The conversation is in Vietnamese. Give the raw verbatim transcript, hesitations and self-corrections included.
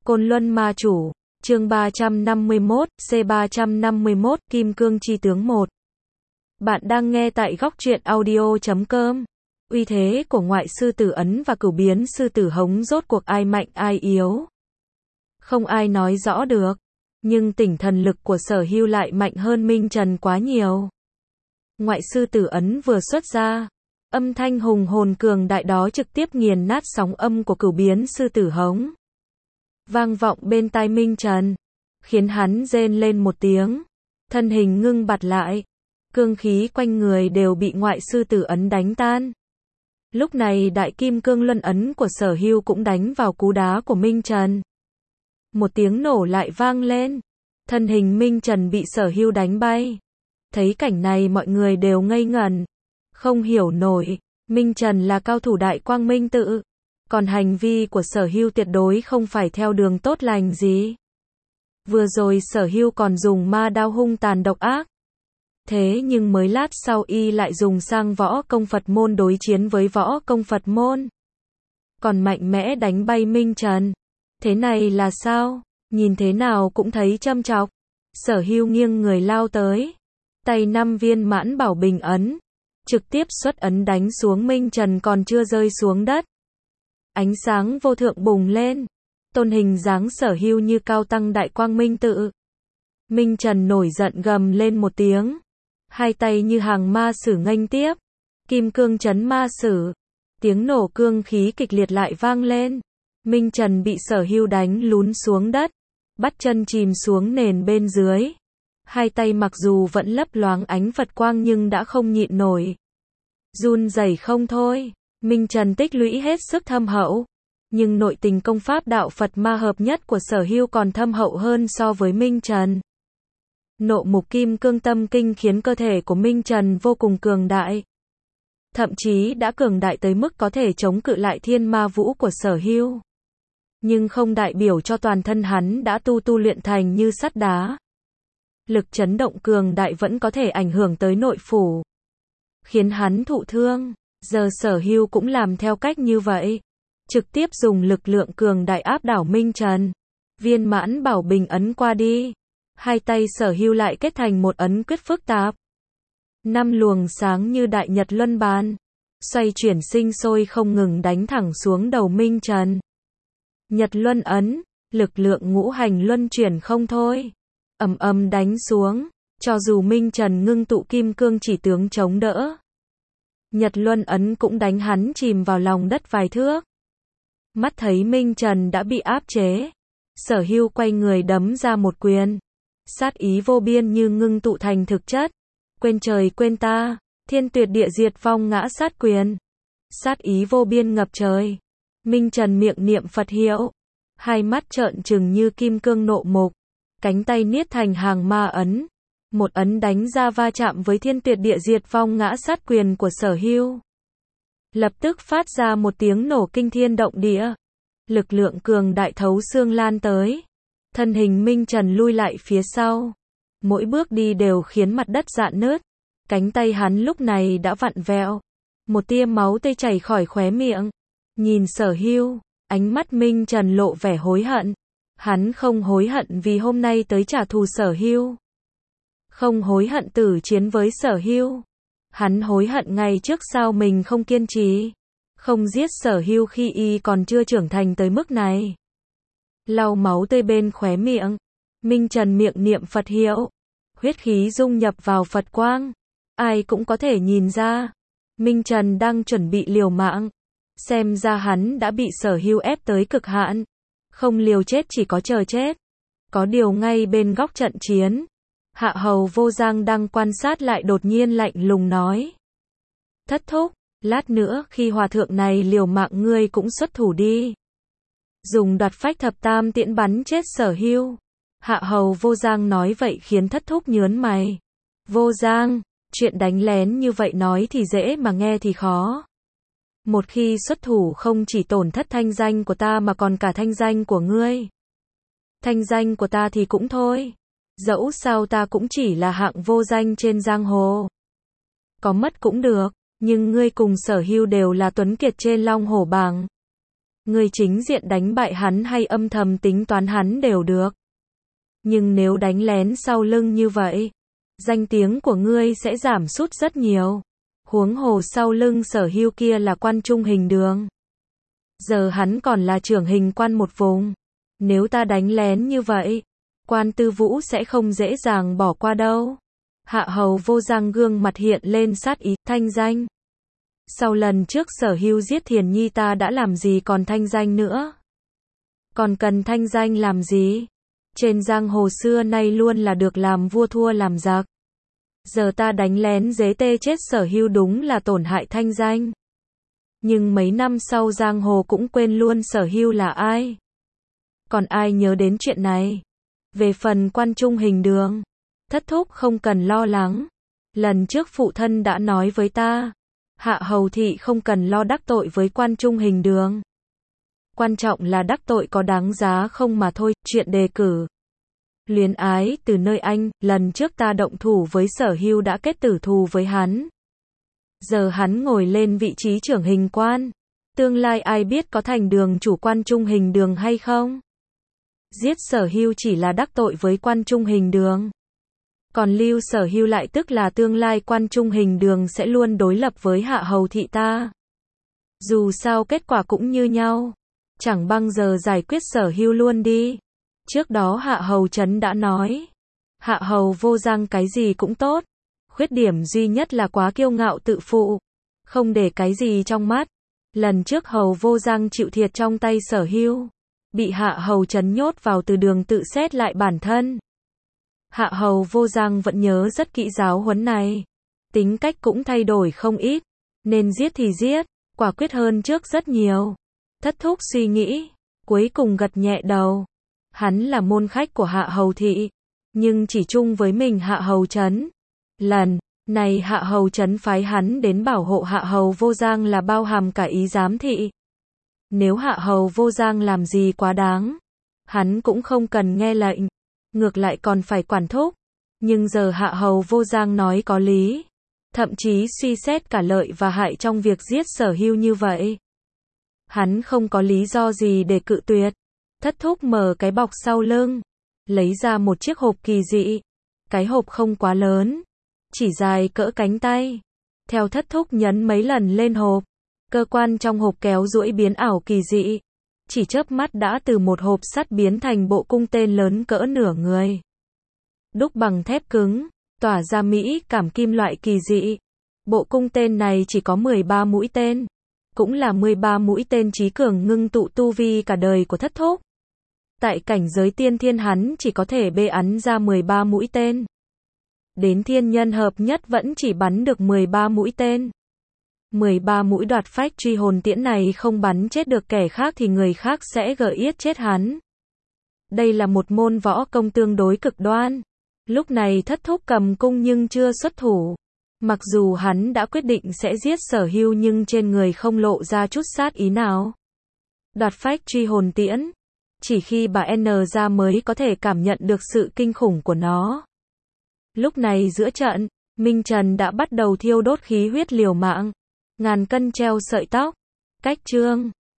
Côn Luân Ma Chủ, chương ba trăm năm mươi mốt, C ba trăm năm mươi mốt, Kim Cương Chi Tướng một. Bạn đang nghe tại góc truyện audio chấm com. Uy thế của ngoại sư tử ấn và cửu biến sư tử hống rốt cuộc ai mạnh ai yếu. Không ai nói rõ được, nhưng tỉnh thần lực của Sở Hưu lại mạnh hơn Minh Trần quá nhiều. Ngoại sư tử ấn vừa xuất ra, âm thanh hùng hồn cường đại đó trực tiếp nghiền nát sóng âm của cửu biến sư tử hống. Vang vọng bên tai Minh Trần, khiến hắn rên lên một tiếng, thân hình ngưng bặt lại, cương khí quanh người đều bị ngoại sư tử ấn đánh tan. Lúc này đại kim cương luân ấn của Sở Hưu cũng đánh vào cú đá của Minh Trần. Một tiếng nổ lại vang lên, thân hình Minh Trần bị Sở Hưu đánh bay. Thấy cảnh này mọi người đều ngây ngẩn, không hiểu nổi, Minh Trần là cao thủ đại quang minh tự, còn hành vi của Sở Hưu tuyệt đối không phải theo đường tốt lành gì. Vừa rồi Sở Hưu còn dùng ma đao hung tàn độc ác. Thế nhưng mới lát sau y lại dùng sang võ công Phật môn đối chiến với võ công Phật môn. Còn mạnh mẽ đánh bay Minh Trần. Thế này là sao? Nhìn thế nào cũng thấy châm chọc. Sở Hưu nghiêng người lao tới. Tay năm viên mãn bảo bình ấn. Trực tiếp xuất ấn đánh xuống Minh Trần còn chưa rơi xuống đất. Ánh sáng vô thượng bùng lên. Tôn hình dáng Sở Hưu như cao tăng đại quang minh tự. Minh Trần nổi giận gầm lên một tiếng. Hai tay như hàng ma sử nghênh tiếp. Kim cương chấn ma sử. Tiếng nổ cương khí kịch liệt lại vang lên. Minh Trần bị Sở Hưu đánh lún xuống đất. Bắt chân chìm xuống nền bên dưới. Hai tay mặc dù vẫn lấp loáng ánh Phật quang nhưng đã không nhịn nổi. Run rẩy không thôi. Minh Trần tích lũy hết sức thâm hậu. Nhưng nội tình công pháp đạo Phật ma hợp nhất của Sở Hưu còn thâm hậu hơn so với Minh Trần. Nộ mục kim cương tâm kinh khiến cơ thể của Minh Trần vô cùng cường đại. Thậm chí đã cường đại tới mức có thể chống cự lại thiên ma vũ của Sở Hưu. Nhưng không đại biểu cho toàn thân hắn đã tu tu luyện thành như sắt đá. Lực chấn động cường đại vẫn có thể ảnh hưởng tới nội phủ, khiến hắn thụ thương. Giờ Sở Hưu cũng làm theo cách như vậy. Trực tiếp dùng lực lượng cường đại áp đảo Minh Trần. Viên mãn bảo bình ấn qua đi. Hai tay Sở Hưu lại kết thành một ấn quyết phức tạp. Năm luồng sáng như đại nhật luân bàn. Xoay chuyển sinh sôi không ngừng đánh thẳng xuống đầu Minh Trần. Nhật luân ấn, lực lượng ngũ hành luân chuyển không thôi. Ầm ầm đánh xuống, cho dù Minh Trần ngưng tụ kim cương chỉ tướng chống đỡ. Nhật luân ấn cũng đánh hắn chìm vào lòng đất vài thước. Mắt thấy Minh Trần đã bị áp chế. Sở Hưu quay người đấm ra một quyền. Sát ý vô biên như ngưng tụ thành thực chất. Quên trời quên ta, thiên tuyệt địa diệt vong ngã sát quyền. Sát ý vô biên ngập trời. Minh Trần miệng niệm Phật hiệu. Hai mắt trợn trừng như kim cương nộ mục. Cánh tay niết thành hàng ma ấn. Một ấn đánh ra va chạm với thiên tuyệt địa diệt vong ngã sát quyền của Sở Hưu. Lập tức phát ra một tiếng nổ kinh thiên động địa. Lực lượng cường đại thấu xương lan tới. Thân hình Minh Trần lui lại phía sau. Mỗi bước đi đều khiến mặt đất rạn nứt. Cánh tay hắn lúc này đã vặn vẹo. Một tia máu tươi chảy khỏi khóe miệng. Nhìn Sở Hưu, ánh mắt Minh Trần lộ vẻ hối hận. Hắn không hối hận vì hôm nay tới trả thù Sở Hưu. Không hối hận tử chiến với Sở Hưu. Hắn hối hận ngày trước sao mình không kiên trì. Không giết Sở Hưu khi y còn chưa trưởng thành tới mức này. Lau máu tươi bên khóe miệng. Minh Trần miệng niệm Phật hiệu. Huyết khí dung nhập vào Phật quang. Ai cũng có thể nhìn ra. Minh Trần đang chuẩn bị liều mạng. Xem ra hắn đã bị Sở Hưu ép tới cực hạn. Không liều chết chỉ có chờ chết. Có điều ngay bên góc trận chiến. Hạ hầu Vô Giang đang quan sát lại đột nhiên lạnh lùng nói. Thất thúc, lát nữa khi hòa thượng này liều mạng ngươi cũng xuất thủ đi. Dùng đoạt phách thập tam tiễn bắn chết Sở Hưu. Hạ hầu Vô Giang nói vậy khiến thất thúc nhớn mày. Vô Giang, chuyện đánh lén như vậy nói thì dễ mà nghe thì khó. Một khi xuất thủ không chỉ tổn thất thanh danh của ta mà còn cả thanh danh của ngươi. Thanh danh của ta thì cũng thôi. Dẫu sao ta cũng chỉ là hạng vô danh trên giang hồ. Có mất cũng được, nhưng ngươi cùng Sở Hưu đều là tuấn kiệt trên long hổ bảng. Ngươi chính diện đánh bại hắn hay âm thầm tính toán hắn đều được. Nhưng nếu đánh lén sau lưng như vậy, danh tiếng của ngươi sẽ giảm sút rất nhiều. Huống hồ sau lưng Sở Hưu kia là quan trung hình đường. Giờ hắn còn là trưởng hình quan một vùng. Nếu ta đánh lén như vậy, quan Tư Vũ sẽ không dễ dàng bỏ qua đâu. Hạ Hầu Vô Giang gương mặt hiện lên sát ý, thanh danh. Sau lần trước Sở Hưu giết Thiền Nhi ta đã làm gì còn thanh danh nữa. Còn cần thanh danh làm gì? Trên giang hồ xưa nay luôn là được làm vua thua làm giặc. Giờ ta đánh lén dế tê chết Sở Hưu đúng là tổn hại thanh danh. Nhưng mấy năm sau giang hồ cũng quên luôn Sở Hưu là ai. Còn ai nhớ đến chuyện này? Về phần quan trung hình đường, thất thúc không cần lo lắng. Lần trước phụ thân đã nói với ta, Hạ Hầu thị không cần lo đắc tội với quan trung hình đường. Quan trọng là đắc tội có đáng giá không mà thôi. Chuyện đề cử luyến ái từ nơi anh, lần trước ta động thủ với Sở Hưu đã kết tử thù với hắn. Giờ hắn ngồi lên vị trí trưởng hình quan. Tương lai ai biết có thành đường chủ quan trung hình đường hay không? Giết Sở Hưu chỉ là đắc tội với quan trung hình đường. Còn lưu Sở Hưu lại tức là tương lai quan trung hình đường sẽ luôn đối lập với Hạ Hầu thị ta. Dù sao kết quả cũng như nhau. Chẳng bằng giờ giải quyết Sở Hưu luôn đi. Trước đó Hạ Hầu Trấn đã nói. Hạ Hầu Vô Giang cái gì cũng tốt. Khuyết điểm duy nhất là quá kiêu ngạo tự phụ. Không để cái gì trong mắt. Lần trước Hầu Vô Giang chịu thiệt trong tay Sở Hưu. Bị Hạ Hầu Trấn nhốt vào từ đường tự xét lại bản thân. Hạ Hầu Vô Giang vẫn nhớ rất kỹ giáo huấn này. Tính cách cũng thay đổi không ít. Nên giết thì giết. Quả quyết hơn trước rất nhiều. Thất thúc suy nghĩ. Cuối cùng gật nhẹ đầu. Hắn là môn khách của Hạ Hầu thị. Nhưng chỉ chung với mình Hạ Hầu Trấn. Lần này Hạ Hầu Trấn phái hắn đến bảo hộ Hạ Hầu Vô Giang là bao hàm cả ý giám thị. Nếu Hạ Hầu Vô Giang làm gì quá đáng, hắn cũng không cần nghe lệnh. Ngược lại còn phải quản thúc. Nhưng giờ Hạ Hầu Vô Giang nói có lý. Thậm chí suy xét cả lợi và hại trong việc giết Sở Hưu như vậy. Hắn không có lý do gì để cự tuyệt. Thất thúc mở cái bọc sau lưng. Lấy ra một chiếc hộp kỳ dị. Cái hộp không quá lớn. Chỉ dài cỡ cánh tay. Theo thất thúc nhấn mấy lần lên hộp. Cơ quan trong hộp kéo duỗi biến ảo kỳ dị. Chỉ chớp mắt đã từ một hộp sắt biến thành bộ cung tên lớn cỡ nửa người. Đúc bằng thép cứng. Tỏa ra mỹ cảm kim loại kỳ dị. Bộ cung tên này chỉ có mười ba mũi tên. Cũng là mười ba mũi tên chí cường ngưng tụ tu vi cả đời của thất thúc. Tại cảnh giới tiên thiên hắn chỉ có thể bê ắn ra mười ba mũi tên. Đến thiên nhân hợp nhất vẫn chỉ bắn được mười ba mũi tên. mười ba mũi đoạt phách truy hồn tiễn này không bắn chết được kẻ khác thì người khác sẽ gợi yết chết hắn. Đây là một môn võ công tương đối cực đoan. Lúc này thất thúc cầm cung nhưng chưa xuất thủ. Mặc dù hắn đã quyết định sẽ giết Sở Hưu nhưng trên người không lộ ra chút sát ý nào. Đoạt phách truy hồn tiễn. Chỉ khi bà N ra mới có thể cảm nhận được sự kinh khủng của nó. Lúc này giữa trận, Minh Trần đã bắt đầu thiêu đốt khí huyết liều mạng. Ngàn cân treo sợi tóc. Cách chương